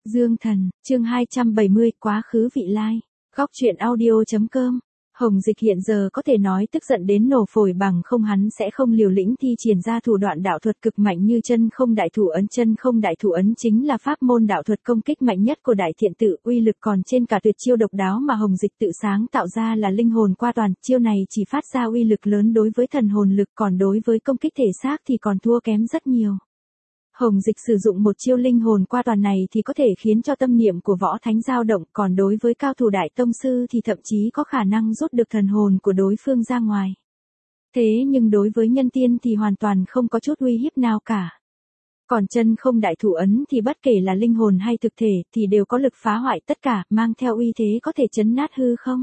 Dương Thần, chương 270, quá khứ vị lai. Góc truyện audio.com. Hồng Dịch hiện giờ có thể nói tức giận đến nổ phổi, bằng không hắn sẽ không liều lĩnh thi triển ra thủ đoạn đạo thuật cực mạnh như chân không đại thủ ấn. Chân không đại thủ ấn chính là pháp môn đạo thuật công kích mạnh nhất của Đại Thiện Tự, uy lực còn trên cả tuyệt chiêu độc đáo mà Hồng Dịch tự sáng tạo ra là linh hồn qua toàn. Chiêu này chỉ phát ra uy lực lớn đối với thần hồn lực, còn đối với công kích thể xác thì còn thua kém rất nhiều. Hồng Dịch sử dụng một chiêu linh hồn qua toàn này thì có thể khiến cho tâm niệm của võ thánh dao động, còn đối với cao thủ đại tông sư thì thậm chí có khả năng rút được thần hồn của đối phương ra ngoài. Thế nhưng đối với nhân tiên thì hoàn toàn không có chút uy hiếp nào cả. Còn chân không đại thủ ấn thì bất kể là linh hồn hay thực thể thì đều có lực phá hoại tất cả, mang theo uy thế có thể chấn nát hư không.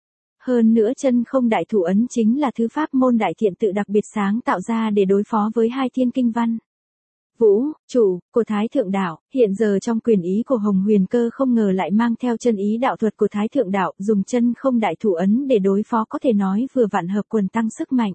Hơn nữa chân không đại thủ ấn chính là thứ pháp môn Đại Thiện Tự đặc biệt sáng tạo ra để đối phó với hai thiên kinh văn. Vũ, chủ, của Thái Thượng Đạo, hiện giờ trong quyền ý của Hồng Huyền Cơ không ngờ lại mang theo chân ý đạo thuật của Thái Thượng Đạo, dùng chân không đại thủ ấn để đối phó có thể nói vừa vặn hợp quần tăng sức mạnh.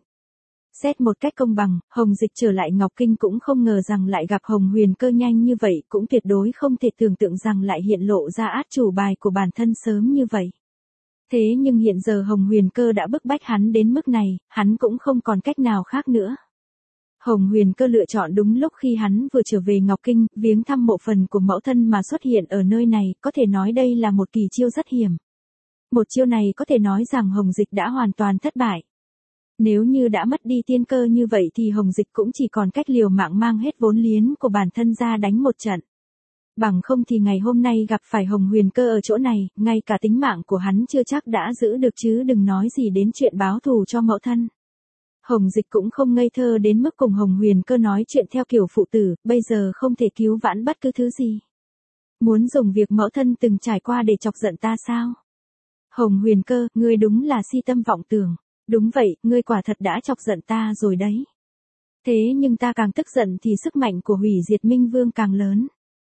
Xét một cách công bằng, Hồng Dịch trở lại Ngọc Kinh cũng không ngờ rằng lại gặp Hồng Huyền Cơ nhanh như vậy, cũng tuyệt đối không thể tưởng tượng rằng lại hiện lộ ra át chủ bài của bản thân sớm như vậy. Thế nhưng hiện giờ Hồng Huyền Cơ đã bức bách hắn đến mức này, hắn cũng không còn cách nào khác nữa. Hồng Huyền Cơ lựa chọn đúng lúc khi hắn vừa trở về Ngọc Kinh, viếng thăm mộ phần của mẫu thân mà xuất hiện ở nơi này, có thể nói đây là một kỳ chiêu rất hiểm. Một chiêu này có thể nói rằng Hồng Dịch đã hoàn toàn thất bại. Nếu như đã mất đi tiên cơ như vậy thì Hồng Dịch cũng chỉ còn cách liều mạng mang hết vốn liếng của bản thân ra đánh một trận. Bằng không thì ngày hôm nay gặp phải Hồng Huyền Cơ ở chỗ này, ngay cả tính mạng của hắn chưa chắc đã giữ được chứ đừng nói gì đến chuyện báo thù cho mẫu thân. Hồng Dịch cũng không ngây thơ đến mức cùng Hồng Huyền Cơ nói chuyện theo kiểu phụ tử, bây giờ không thể cứu vãn bất cứ thứ gì. Muốn dùng việc mẫu thân từng trải qua để chọc giận ta sao? Hồng Huyền Cơ, ngươi đúng là si tâm vọng tưởng. Đúng vậy, ngươi quả thật đã chọc giận ta rồi đấy. Thế nhưng ta càng tức giận thì sức mạnh của hủy diệt Minh Vương càng lớn.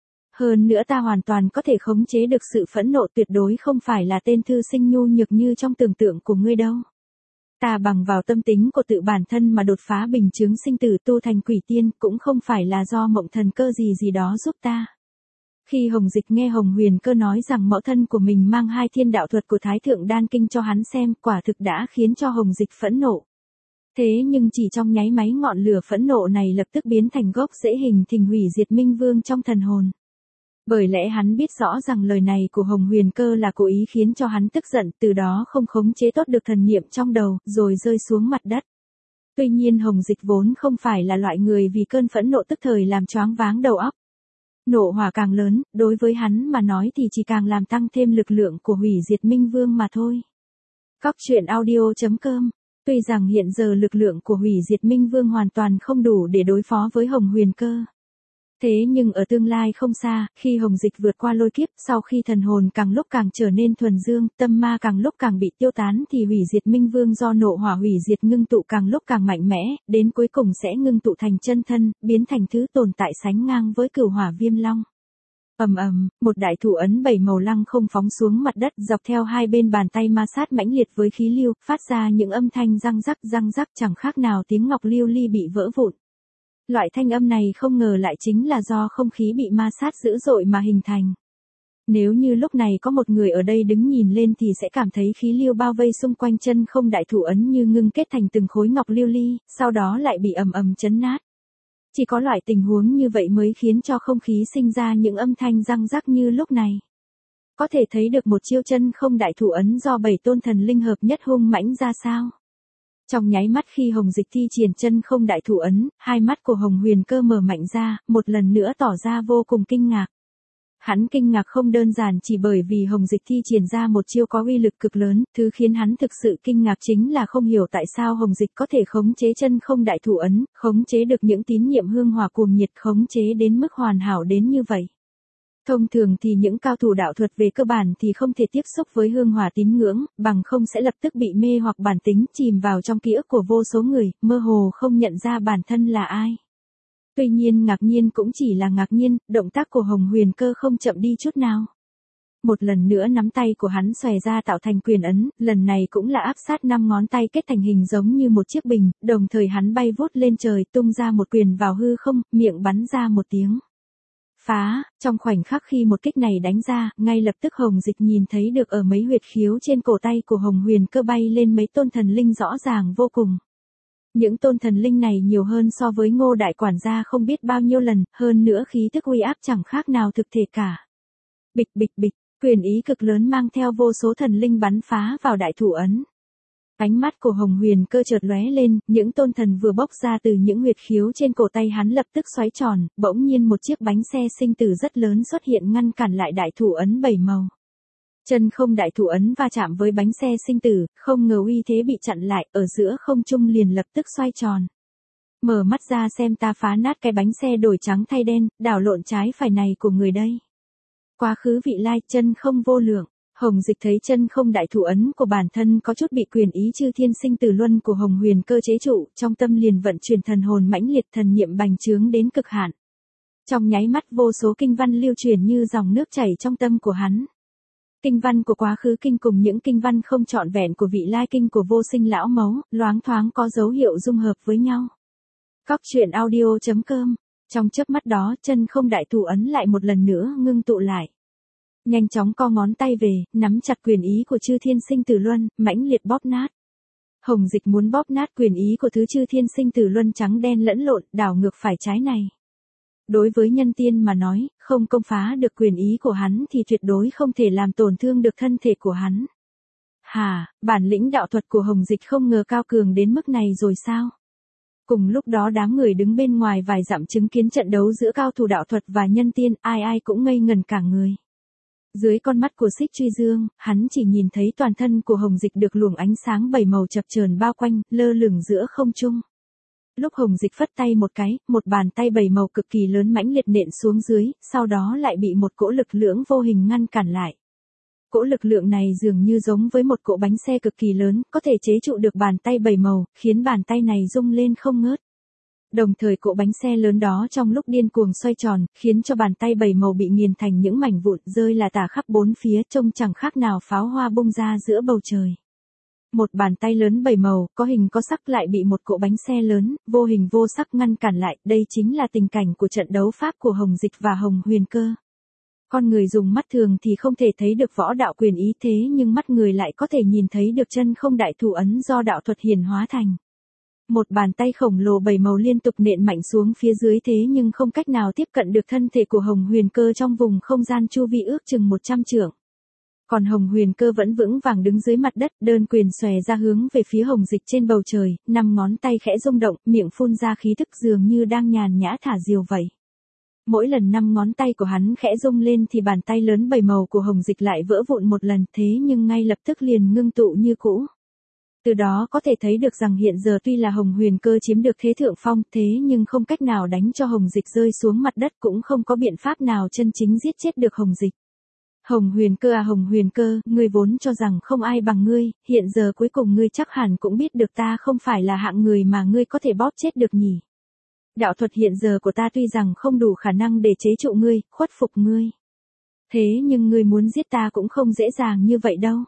Hơn nữa ta hoàn toàn có thể khống chế được sự phẫn nộ, tuyệt đối không phải là tên thư sinh nhu nhược như trong tưởng tượng của ngươi đâu. Ta bằng vào tâm tính của tự bản thân mà đột phá bình chứng sinh tử tu thành quỷ tiên, cũng không phải là do mộng thần cơ gì gì đó giúp ta. Khi Hồng Dịch nghe Hồng Huyền Cơ nói rằng mẫu thân của mình mang hai thiên đạo thuật của Thái Thượng Đan Kinh cho hắn xem, quả thực đã khiến cho Hồng Dịch phẫn nộ. Thế nhưng chỉ trong nháy máy ngọn lửa phẫn nộ này lập tức biến thành gốc rễ hình thành hủy diệt Minh Vương trong thần hồn. Bởi lẽ hắn biết rõ rằng lời này của Hồng Huyền Cơ là cố ý khiến cho hắn tức giận, từ đó không khống chế tốt được thần niệm trong đầu, rồi rơi xuống mặt đất. Tuy nhiên Hồng Dịch vốn không phải là loại người vì cơn phẫn nộ tức thời làm choáng váng đầu óc. Nộ hỏa càng lớn, đối với hắn mà nói thì chỉ càng làm tăng thêm lực lượng của hủy diệt Minh Vương mà thôi. Góc truyện audio.com. Tuy rằng hiện giờ lực lượng của hủy diệt Minh Vương hoàn toàn không đủ để đối phó với Hồng Huyền Cơ. Thế nhưng ở tương lai không xa, khi Hồng Dịch vượt qua lôi kiếp, sau khi thần hồn càng lúc càng trở nên thuần dương, tâm ma càng lúc càng bị tiêu tán thì hủy diệt Minh Vương do nộ hỏa hủy diệt ngưng tụ càng lúc càng mạnh mẽ, đến cuối cùng sẽ ngưng tụ thành chân thân, biến thành thứ tồn tại sánh ngang với Cửu Hỏa Viêm Long. Ầm ầm, một đại thủ ấn 7 màu lăng không phóng xuống mặt đất, dọc theo hai bên bàn tay ma sát mãnh liệt với khí lưu, phát ra những âm thanh răng rắc chẳng khác nào tiếng ngọc lưu ly bị vỡ vụn. Loại thanh âm này không ngờ lại chính là do không khí bị ma sát dữ dội mà hình thành. Nếu như lúc này có một người ở đây đứng nhìn lên thì sẽ cảm thấy khí lưu bao vây xung quanh chân không đại thủ ấn như ngưng kết thành từng khối ngọc lưu ly, sau đó lại bị ầm ầm chấn nát. Chỉ có loại tình huống như vậy mới khiến cho không khí sinh ra những âm thanh răng rắc như lúc này. Có thể thấy được một chiêu chân không đại thủ ấn do 7 tôn thần linh hợp nhất hung mãnh ra sao. Trong nháy mắt khi Hồng Dịch thi triển chân không đại thủ ấn, hai mắt của Hồng Huyền Cơ mở mạnh ra, một lần nữa tỏ ra vô cùng kinh ngạc. Hắn kinh ngạc không đơn giản chỉ bởi vì Hồng Dịch thi triển ra một chiêu có uy lực cực lớn, thứ khiến hắn thực sự kinh ngạc chính là không hiểu tại sao Hồng Dịch có thể khống chế chân không đại thủ ấn, khống chế được những tín niệm hương hỏa cuồng nhiệt, khống chế đến mức hoàn hảo đến như vậy. Thông thường thì những cao thủ đạo thuật về cơ bản thì không thể tiếp xúc với hương hỏa tín ngưỡng, bằng không sẽ lập tức bị mê hoặc bản tính, chìm vào trong ký ức của vô số người, mơ hồ không nhận ra bản thân là ai. Tuy nhiên ngạc nhiên cũng chỉ là ngạc nhiên, động tác của Hồng Huyền Cơ không chậm đi chút nào. Một lần nữa nắm tay của hắn xòe ra tạo thành quyền ấn, lần này cũng là áp sát 5 ngón tay kết thành hình giống như một chiếc bình, đồng thời hắn bay vút lên trời tung ra một quyền vào hư không, miệng bắn ra một tiếng. Phá, trong khoảnh khắc khi một kích này đánh ra, ngay lập tức Hồng Dịch nhìn thấy được ở mấy huyệt khiếu trên cổ tay của Hồng Huyền Cơ bay lên mấy tôn thần linh rõ ràng vô cùng. Những tôn thần linh này nhiều hơn so với Ngô đại quản gia không biết bao nhiêu lần, hơn nữa khí tức uy áp chẳng khác nào thực thể cả. Bịch bịch bịch, quyền ý cực lớn mang theo vô số thần linh bắn phá vào đại thủ ấn. Ánh mắt của Hồng Huyền Cơ chợt lóe lên, những tôn thần vừa bốc ra từ những huyệt khiếu trên cổ tay hắn lập tức xoáy tròn, bỗng nhiên một chiếc bánh xe sinh tử rất lớn xuất hiện ngăn cản lại đại thủ ấn 7 màu. Chân không đại thủ ấn va chạm với bánh xe sinh tử, không ngờ uy thế bị chặn lại, ở giữa không trung liền lập tức xoay tròn. Mở mắt ra xem ta phá nát cái bánh xe đổi trắng thay đen, đảo lộn trái phải này của người đây. Quá khứ vị lai, chân không vô lượng. Hồng Dịch thấy chân không đại thủ ấn của bản thân có chút bị quyền ý chư thiên sinh tử luân của Hồng Huyền Cơ chế trụ, trong tâm liền vận chuyển thần hồn mãnh liệt, thần niệm bành trướng đến cực hạn. Trong nháy mắt vô số kinh văn lưu truyền như dòng nước chảy trong tâm của hắn. Kinh văn của quá khứ kinh cùng những kinh văn không trọn vẹn của vị lai kinh của vô sinh lão mấu, loáng thoáng có dấu hiệu dung hợp với nhau. Góc truyện audio.com. Trong chớp mắt đó, chân không đại thủ ấn lại một lần nữa ngưng tụ lại. Nhanh chóng co ngón tay về, nắm chặt quyền ý của chư thiên sinh tử luân, mãnh liệt bóp nát. Hồng Dịch muốn bóp nát quyền ý của thứ chư thiên sinh tử luân trắng đen lẫn lộn, đảo ngược phải trái này. Đối với nhân tiên mà nói, không công phá được quyền ý của hắn thì tuyệt đối không thể làm tổn thương được thân thể của hắn. Hà, bản lĩnh đạo thuật của Hồng Dịch không ngờ cao cường đến mức này rồi sao? Cùng lúc đó đám người đứng bên ngoài vài dặm chứng kiến trận đấu giữa cao thủ đạo thuật và nhân tiên, ai ai cũng ngây ngần cả người. Dưới con mắt của Xích Truy Dương, hắn chỉ nhìn thấy toàn thân của Hồng Dịch được luồng ánh sáng 7 màu chập chờn bao quanh, lơ lửng giữa không trung. Lúc Hồng Dịch phất tay một cái, một bàn tay 7 màu cực kỳ lớn mãnh liệt nện xuống dưới, sau đó lại bị một cỗ lực lượng vô hình ngăn cản lại. Cỗ lực lượng này dường như giống với một cỗ bánh xe cực kỳ lớn, có thể chế trụ được bàn tay 7 màu, khiến bàn tay này rung lên không ngớt. Đồng thời cỗ bánh xe lớn đó trong lúc điên cuồng xoay tròn, khiến cho bàn tay 7 màu bị nghiền thành những mảnh vụn rơi là tả khắp bốn phía, trông chẳng khác nào pháo hoa bung ra giữa bầu trời. Một bàn tay lớn 7 màu, có hình có sắc lại bị một cỗ bánh xe lớn, vô hình vô sắc ngăn cản lại, đây chính là tình cảnh của trận đấu pháp của Hồng Dịch và Hồng Huyền Cơ. Con người dùng mắt thường thì không thể thấy được võ đạo quyền ý thế nhưng mắt người lại có thể nhìn thấy được chân không đại thủ ấn do đạo thuật hiển hóa thành. Một bàn tay khổng lồ 7 màu liên tục nện mạnh xuống phía dưới thế nhưng không cách nào tiếp cận được thân thể của Hồng Huyền Cơ trong vùng không gian chu vi ước chừng 100 trượng. Còn Hồng Huyền Cơ vẫn vững vàng đứng dưới mặt đất, đơn quyền xòe ra hướng về phía Hồng Dịch trên bầu trời, 5 ngón tay khẽ rung động, miệng phun ra khí tức dường như đang nhàn nhã thả diều vậy. Mỗi lần 5 ngón tay của hắn khẽ rung lên thì bàn tay lớn 7 màu của Hồng Dịch lại vỡ vụn một lần, thế nhưng ngay lập tức liền ngưng tụ như cũ. Từ đó có thể thấy được rằng hiện giờ tuy là Hồng Huyền Cơ chiếm được thế thượng phong thế nhưng không cách nào đánh cho Hồng Dịch rơi xuống mặt đất, cũng không có biện pháp nào chân chính giết chết được Hồng Dịch. Hồng Huyền Cơ à Hồng Huyền Cơ, ngươi vốn cho rằng không ai bằng ngươi, hiện giờ cuối cùng ngươi chắc hẳn cũng biết được ta không phải là hạng người mà ngươi có thể bóp chết được nhỉ. Đạo thuật hiện giờ của ta tuy rằng không đủ khả năng để chế trụ ngươi, khuất phục ngươi. Thế nhưng ngươi muốn giết ta cũng không dễ dàng như vậy đâu.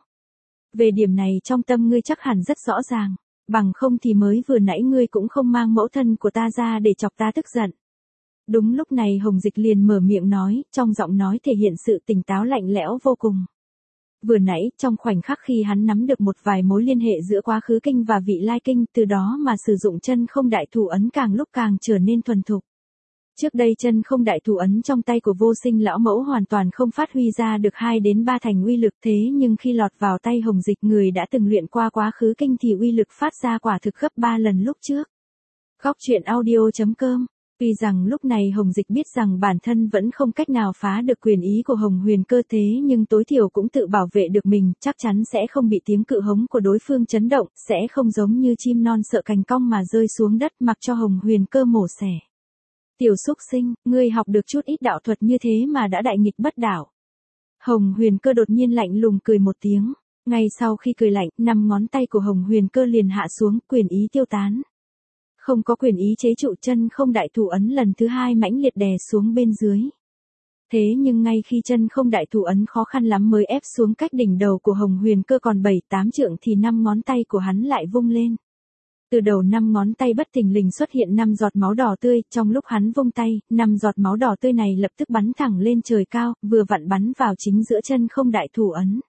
Về điểm này trong tâm ngươi chắc hẳn rất rõ ràng, bằng không thì mới vừa nãy ngươi cũng không mang mẫu thân của ta ra để chọc ta tức giận. Đúng lúc này Hồng Dịch liền mở miệng nói, trong giọng nói thể hiện sự tỉnh táo lạnh lẽo vô cùng. Vừa nãy, trong khoảnh khắc khi hắn nắm được một vài mối liên hệ giữa quá khứ kinh và vị lai kinh, từ đó mà sử dụng chân không đại thủ ấn càng lúc càng trở nên thuần thục. Trước đây chân không đại thủ ấn trong tay của vô sinh lão mẫu hoàn toàn không phát huy ra được 2 đến 3 thành uy lực, thế nhưng khi lọt vào tay Hồng Dịch người đã từng luyện qua quá khứ kinh thì uy lực phát ra quả thực gấp 3 lần lúc trước. Góc truyện audio.com. Tuy rằng lúc này Hồng Dịch biết rằng bản thân vẫn không cách nào phá được quyền ý của Hồng Huyền Cơ thế nhưng tối thiểu cũng tự bảo vệ được mình, chắc chắn sẽ không bị tiếng cự hống của đối phương chấn động, sẽ không giống như chim non sợ cành cong mà rơi xuống đất mặc cho Hồng Huyền Cơ mổ xẻ. Tiểu xúc sinh, ngươi học được chút ít đạo thuật như thế mà đã đại nghịch bất đạo. Hồng Huyền Cơ đột nhiên lạnh lùng cười một tiếng, ngay sau khi cười lạnh, 5 ngón tay của Hồng Huyền Cơ liền hạ xuống, quyền ý tiêu tán. Không có quyền ý chế trụ, chân không đại thủ ấn lần thứ 2 mãnh liệt đè xuống bên dưới. Thế nhưng ngay khi chân không đại thủ ấn khó khăn lắm mới ép xuống cách đỉnh đầu của Hồng Huyền Cơ còn 7-8 trượng thì 5 ngón tay của hắn lại vung lên. Từ đầu 5 ngón tay bất thình lình xuất hiện 5 giọt máu đỏ tươi, trong lúc hắn vung tay, 5 giọt máu đỏ tươi này lập tức bắn thẳng lên trời cao, vừa vặn bắn vào chính giữa chân không đại thủ ấn.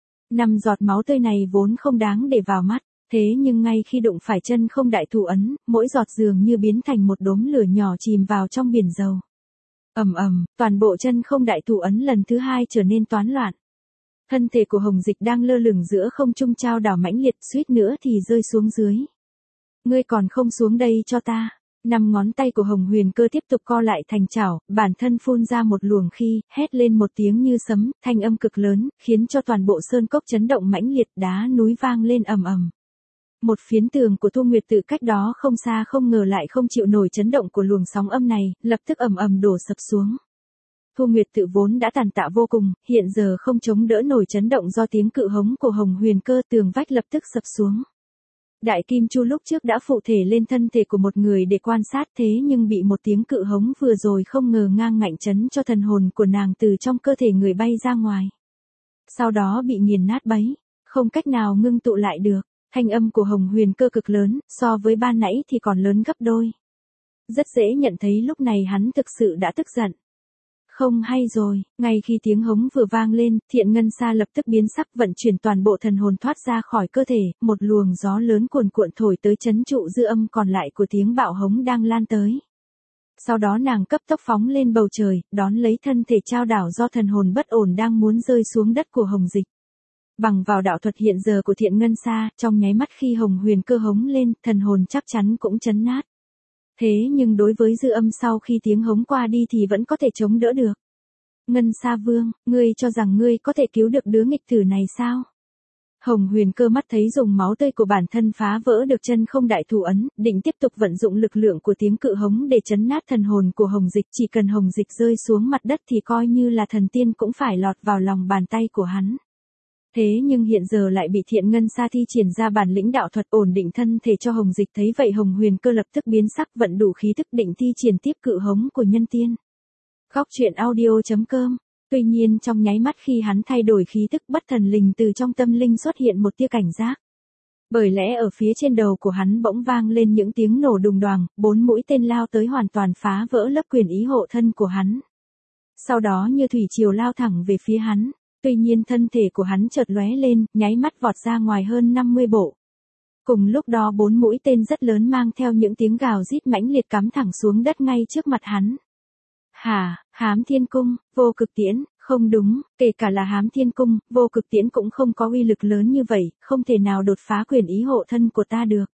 5 giọt máu tươi này vốn không đáng để vào mắt, thế nhưng ngay khi đụng phải chân không đại thủ ấn, mỗi giọt dường như biến thành một đốm lửa nhỏ chìm vào trong biển dầu. Ầm ầm, toàn bộ chân không đại thủ ấn lần thứ 2 trở nên toán loạn. Thân thể của Hồng Dịch đang lơ lửng giữa không trung trao đảo mãnh liệt, suýt nữa thì rơi xuống dưới. Ngươi còn không xuống đây cho ta. 5 ngón tay của Hồng Huyền Cơ tiếp tục co lại thành chảo, bản thân phun ra một luồng khí, hét lên một tiếng như sấm, thanh âm cực lớn, khiến cho toàn bộ sơn cốc chấn động mãnh liệt, đá núi vang lên ầm ầm. Một phiến tường của Thu Nguyệt Tự cách đó không xa không ngờ lại không chịu nổi chấn động của luồng sóng âm này, lập tức ầm ầm đổ sập xuống. Thu Nguyệt Tự vốn đã tàn tạ vô cùng, hiện giờ không chống đỡ nổi chấn động do tiếng cự hống của Hồng Huyền Cơ, tường vách lập tức sập xuống. Đại Kim Chu lúc trước đã phụ thể lên thân thể của một người để quan sát, thế nhưng bị một tiếng cự hống vừa rồi không ngờ ngang ngạnh chấn cho thần hồn của nàng từ trong cơ thể người bay ra ngoài. Sau đó bị nghiền nát bấy, không cách nào ngưng tụ lại được. Thanh âm của Hồng Huyền Cơ cực lớn, so với ban nãy thì còn lớn gấp đôi. Rất dễ nhận thấy lúc này hắn thực sự đã tức giận. Không hay rồi, ngay khi tiếng hống vừa vang lên, Thiện Ngân Sa lập tức biến sắc, vận chuyển toàn bộ thần hồn thoát ra khỏi cơ thể, một luồng gió lớn cuồn cuộn thổi tới trấn trụ dư âm còn lại của tiếng bạo hống đang lan tới. Sau đó nàng cấp tốc phóng lên bầu trời, đón lấy thân thể trao đảo do thần hồn bất ổn đang muốn rơi xuống đất của Hồng Dịch. Bằng vào đạo thuật hiện giờ của Thiện Ngân Sa, trong nháy mắt khi Hồng Huyền Cơ hống lên, thần hồn chắc chắn cũng chấn nát. Thế nhưng đối với dư âm sau khi tiếng hống qua đi thì vẫn có thể chống đỡ được. Ngân Sa Vương, ngươi cho rằng ngươi có thể cứu được đứa nghịch tử này sao? Hồng Huyền Cơ mắt thấy dùng máu tươi của bản thân phá vỡ được chân không đại thủ ấn, định tiếp tục vận dụng lực lượng của tiếng cự hống để chấn nát thần hồn của Hồng Dịch. Chỉ cần Hồng Dịch rơi xuống mặt đất thì coi như là thần tiên cũng phải lọt vào lòng bàn tay của hắn. Thế nhưng hiện giờ lại bị Thiện Ngân Sa thi triển ra bản lĩnh đạo thuật ổn định thân thể cho Hồng Dịch, thấy vậy Hồng Huyền Cơ lập tức biến sắc, vận đủ khí thức định thi triển tiếp cự hống của nhân tiên. Góc truyện audio.com. Tuy nhiên trong nháy mắt khi hắn thay đổi khí thức, bất thần linh từ trong tâm linh xuất hiện một tia cảnh giác. Bởi lẽ ở phía trên đầu của hắn bỗng vang lên những tiếng nổ đùng đoàng, 4 mũi tên lao tới hoàn toàn phá vỡ lớp quyền ý hộ thân của hắn. Sau đó như thủy triều lao thẳng về phía hắn. Tuy nhiên thân thể của hắn chợt lóe lên, nháy mắt vọt ra ngoài hơn 50 bộ. Cùng lúc đó 4 mũi tên rất lớn mang theo những tiếng gào rít mãnh liệt cắm thẳng xuống đất ngay trước mặt hắn. Hám Thiên Cung, Vô Cực Tiễn, không đúng, kể cả là Hám Thiên Cung, Vô Cực Tiễn cũng không có uy lực lớn như vậy, không thể nào đột phá quyền ý hộ thân của ta được.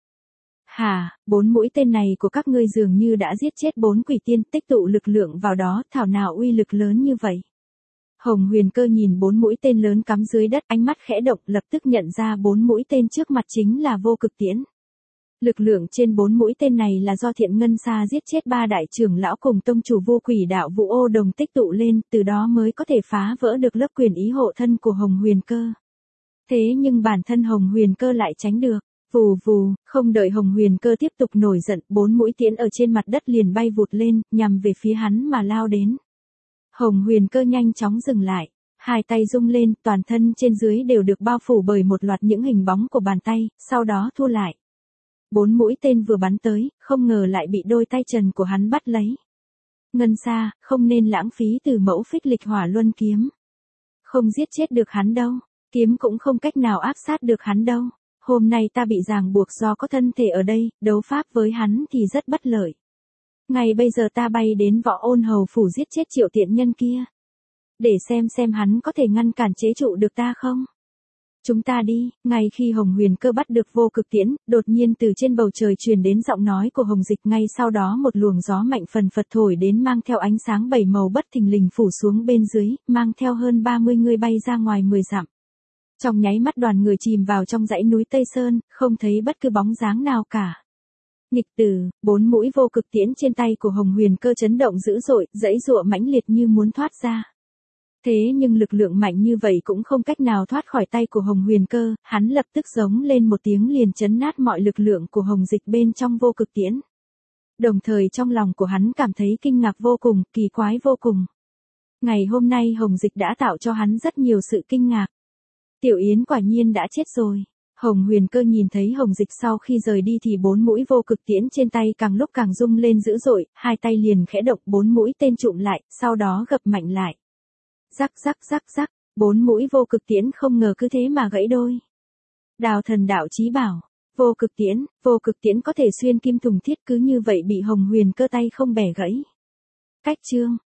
4 mũi tên này của các ngươi dường như đã giết chết 4 quỷ tiên, tích tụ lực lượng vào đó, thảo nào uy lực lớn như vậy. Hồng Huyền Cơ nhìn 4 mũi tên lớn cắm dưới đất, ánh mắt khẽ động, lập tức nhận ra 4 mũi tên trước mặt chính là Vô Cực Tiễn. Lực lượng trên 4 mũi tên này là do Thiện Ngân Sa giết chết 3 đại trưởng lão cùng tông chủ Vô Quỷ Đạo Vũ Ô Đồng tích tụ lên, từ đó mới có thể phá vỡ được lớp quyền ý hộ thân của Hồng Huyền Cơ. Thế nhưng bản thân Hồng Huyền Cơ lại tránh được. Vù vù, không đợi Hồng Huyền Cơ tiếp tục nổi giận, 4 mũi tiễn ở trên mặt đất liền bay vụt lên, nhằm về phía hắn mà lao đến. Hồng Huyền Cơ nhanh chóng dừng lại, hai tay rung lên, toàn thân trên dưới đều được bao phủ bởi một loạt những hình bóng của bàn tay, sau đó thu lại. 4 mũi tên vừa bắn tới, không ngờ lại bị đôi tay trần của hắn bắt lấy. Ngân Sa, không nên lãng phí từ mẫu phích lịch hỏa luân kiếm. Không giết chết được hắn đâu, kiếm cũng không cách nào áp sát được hắn đâu. Hôm nay ta bị ràng buộc do có thân thể ở đây, đấu pháp với hắn thì rất bất lợi. Ngày bây giờ ta bay đến Võ Ôn Hầu phủ giết chết Triệu tiện nhân kia. Để xem hắn có thể ngăn cản chế trụ được ta không? Chúng ta đi. Ngay khi Hồng Huyền Cơ bắt được Vô Cực Tiễn, đột nhiên từ trên bầu trời truyền đến giọng nói của Hồng Dịch, ngay sau đó một luồng gió mạnh phần phật thổi đến mang theo ánh sáng 7 màu bất thình lình phủ xuống bên dưới, mang theo hơn 30 người bay ra ngoài 10 dặm. Trong nháy mắt đoàn người chìm vào trong dãy núi Tây Sơn, không thấy bất cứ bóng dáng nào cả. Nghịch tử, 4 mũi Vô Cực Tiễn trên tay của Hồng Huyền Cơ chấn động dữ dội, giãy giụa mãnh liệt như muốn thoát ra. Thế nhưng lực lượng mạnh như vậy cũng không cách nào thoát khỏi tay của Hồng Huyền Cơ, hắn lập tức giống lên một tiếng liền chấn nát mọi lực lượng của Hồng Dịch bên trong Vô Cực Tiễn. Đồng thời trong lòng của hắn cảm thấy kinh ngạc vô cùng, kỳ quái vô cùng. Ngày hôm nay Hồng Dịch đã tạo cho hắn rất nhiều sự kinh ngạc. Tiểu Yến quả nhiên đã chết rồi. Hồng Huyền Cơ nhìn thấy Hồng Dịch sau khi rời đi thì 4 mũi vô cực tiễn trên tay càng lúc càng rung lên dữ dội, hai tay liền khẽ động 4 mũi tên trụm lại, sau đó gập mạnh lại. Rắc rắc rắc rắc, 4 mũi vô cực tiễn không ngờ cứ thế mà gãy đôi. Đào Thần Đạo Chí bảo, vô cực tiễn có thể xuyên kim thùng thiết, cứ như vậy bị Hồng Huyền Cơ tay không bẻ gãy. Cách chương